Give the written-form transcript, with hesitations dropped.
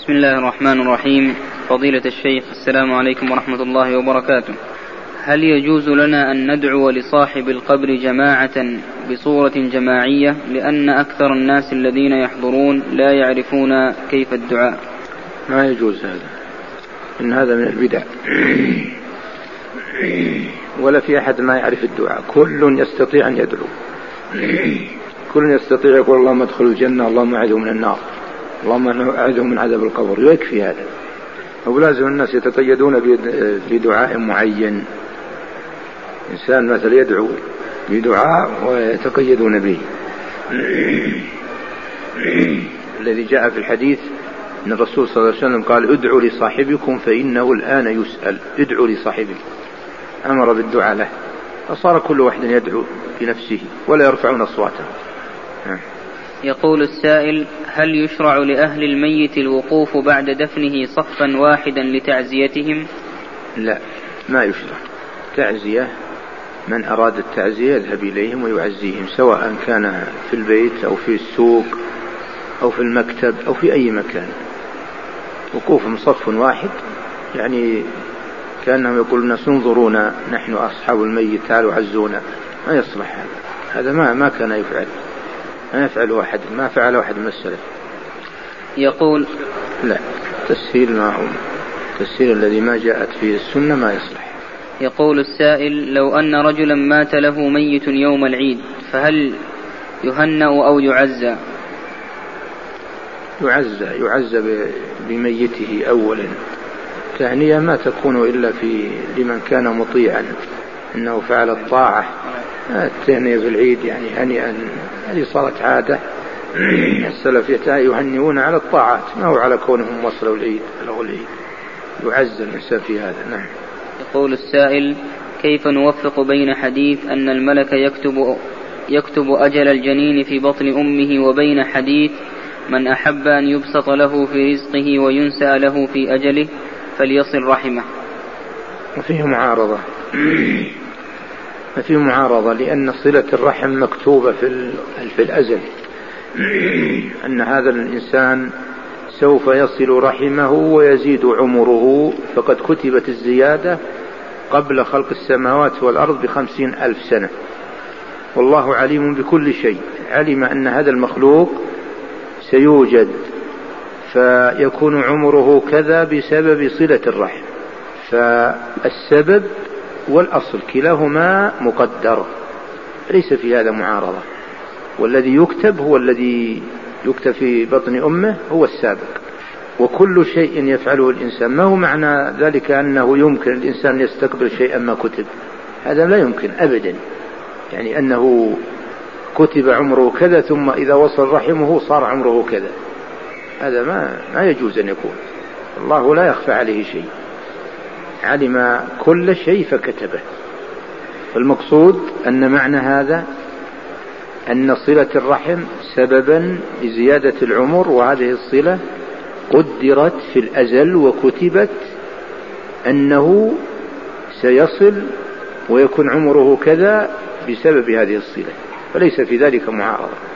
بسم الله الرحمن الرحيم. فضيلة الشيخ، السلام عليكم ورحمة الله وبركاته. هل يجوز لنا أن ندعو لصاحب القبر جماعة بصورة جماعية، لأن أكثر الناس الذين يحضرون لا يعرفون كيف الدعاء؟ ما يجوز هذا، إن هذا من البدع، ولا في أحد ما يعرف الدعاء. كل يستطيع أن يدعو، كل يستطيع يقول اللهم ادخل الجنة، اللهم أعذه من النار، اللهم أعذه من عذاب القبر، ويكفي هذا. أو لازم الناس يتقيدون بدعاء معين. إنسان مثلا يدعو بدعاء ويتقيدون به. الذي جاء في الحديث أن الرسول صلى الله عليه وسلم قال ادعوا لصاحبكم فإنه الآن يسأل. ادعوا لصاحبكم، أمر بالدعاء له، فصار كل واحد يدعو بنفسه ولا يرفعون أصواتهم. يقول السائل: هل يشرع لأهل الميت الوقوف بعد دفنه صفا واحدا لتعزيتهم؟ لا، ما يشرع. تعزية، من أراد التعزية يذهب إليهم ويعزيهم، سواء كان في البيت أو في السوق أو في المكتب أو في أي مكان. وقوفهم صف واحد يعني كأنهم يقولون انظرونا نحن أصحاب الميت تعالوا عزونا. ما يصلح هذا، ما كان يفعل، ما يفعل واحد، ما فعل واحد من السلف. يقول: لا، تسهيل ما هو تسهيل الذي ما جاءت فيه السنة ما يصلح. يقول السائل: لو أن رجلا مات له ميت يوم العيد، فهل يهنأ أو يعزى؟ يعزى بميته أولا. تهنئة ما تكون إلا لمن كان مطيعا أنه فعل الطاعة. التهنئة في العيد يعني هنيئا، هذه صارت عادة. السلف يهنئون على الطاعات، ما هو على كونهم وصلوا العيد. يعزى الإنسان في هذا. نعم. يقول السائل: كيف نوفق بين حديث أن الملك يكتب أجل الجنين في بطن أمه، وبين حديث من أحب أن يبسط له في رزقه وينسى له في أجله فليصل رحمه؟ وفيه معارضة، لأن صلة الرحم مكتوبة في الأزل، أن هذا الإنسان سوف يصل رحمه ويزيد عمره، فقد كتبت الزيادة قبل خلق السماوات والأرض ب50,000 سنة. والله عليم بكل شيء، علم أن هذا المخلوق سيوجد فيكون عمره كذا بسبب صلة الرحم. فالسبب والأصل كلاهما مقدر، ليس في هذا معارضة. والذي يكتب هو الذي يكتب في بطن أمه هو السابق. وكل شيء يفعله الإنسان، ما هو معنى ذلك أنه يمكن الإنسان يستقبل شيئا ما كتب، هذا لا يمكن أبدا. يعني أنه كتب عمره كذا ثم إذا وصل رحمه صار عمره كذا، هذا ما يجوز أن يكون. الله لا يخفى عليه شيء، علم كل شيء فكتبه. المقصود أن معنى هذا أن صلة الرحم سببا لزيادة العمر، وهذه الصلة قدرت في الأزل وكتبت أنه سيصل ويكون عمره كذا بسبب هذه الصلة، فليس في ذلك معارضة.